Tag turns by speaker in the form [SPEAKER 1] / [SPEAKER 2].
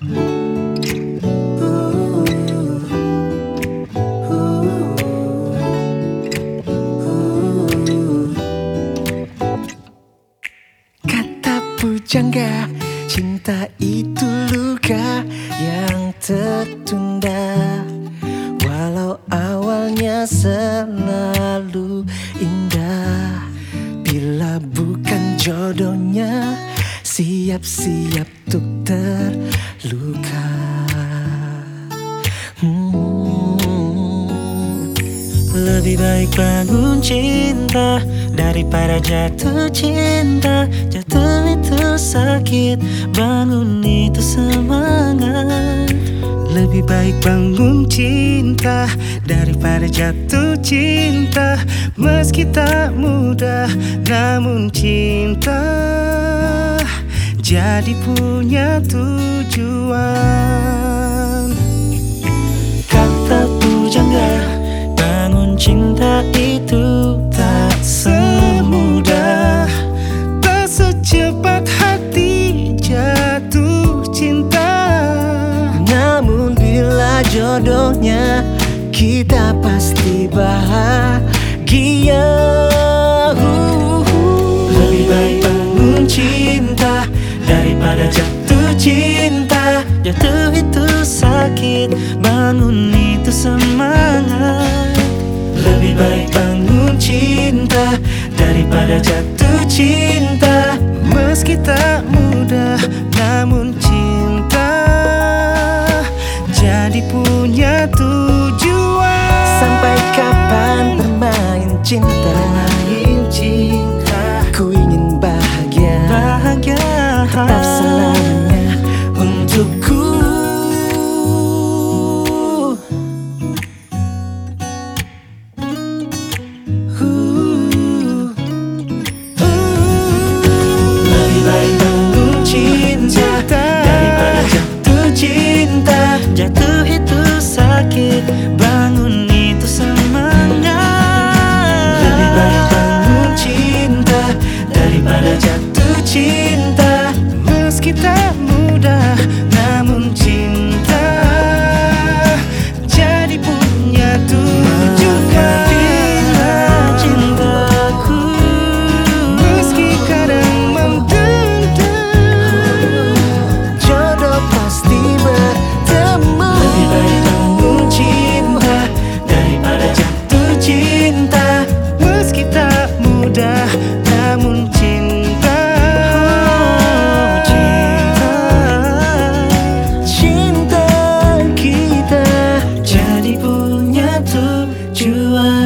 [SPEAKER 1] Kata pujangga, cinta itu luka yang tertunda. Walau awalnya selalu indah, bila bukan jodohnya, siap-siap untuk terluka. Lebih baik bangun cinta daripada jatuh cinta. Jatuh itu sakit, bangun itu semangat.
[SPEAKER 2] Lebih baik bangun cinta daripada jatuh cinta. Meski tak mudah, namun cinta jadi punya tujuan.
[SPEAKER 1] Kata pujangga, bangun cinta itu tak semudah,
[SPEAKER 2] tak secepat hati jatuh cinta.
[SPEAKER 1] namun bila jodohnya, kita pasti bahagia. Lebih baik bangun cinta daripada jatuh cinta. Jatuh itu sakit, bangun itu semangat. Lebih baik bangun cinta daripada jatuh cinta.
[SPEAKER 2] Meski tak mudah, namun cinta jadi punya tujuan.
[SPEAKER 1] Sampai kapan bermain cinta?
[SPEAKER 2] Bermain cinta,
[SPEAKER 1] Ku ingin bahagia,
[SPEAKER 2] bahagia
[SPEAKER 1] tetap selamanya untukku. Lebih baik bangun cinta daripada jatuh cinta. Jatuh itu sakit, bangun itu semangat. Lebih baik bangun cinta daripada jatuh cinta.
[SPEAKER 2] meski tak mudah, namun cinta jadi punya tujuan.
[SPEAKER 1] Bila cintaku,
[SPEAKER 2] Meski kadang mentendang,
[SPEAKER 1] jodoh pasti bertemu. Lebih baik bangun cinta daripada jatuh cinta.
[SPEAKER 2] meski tak mudah, namun cinta
[SPEAKER 1] Cinta kita jadi punya tujuan.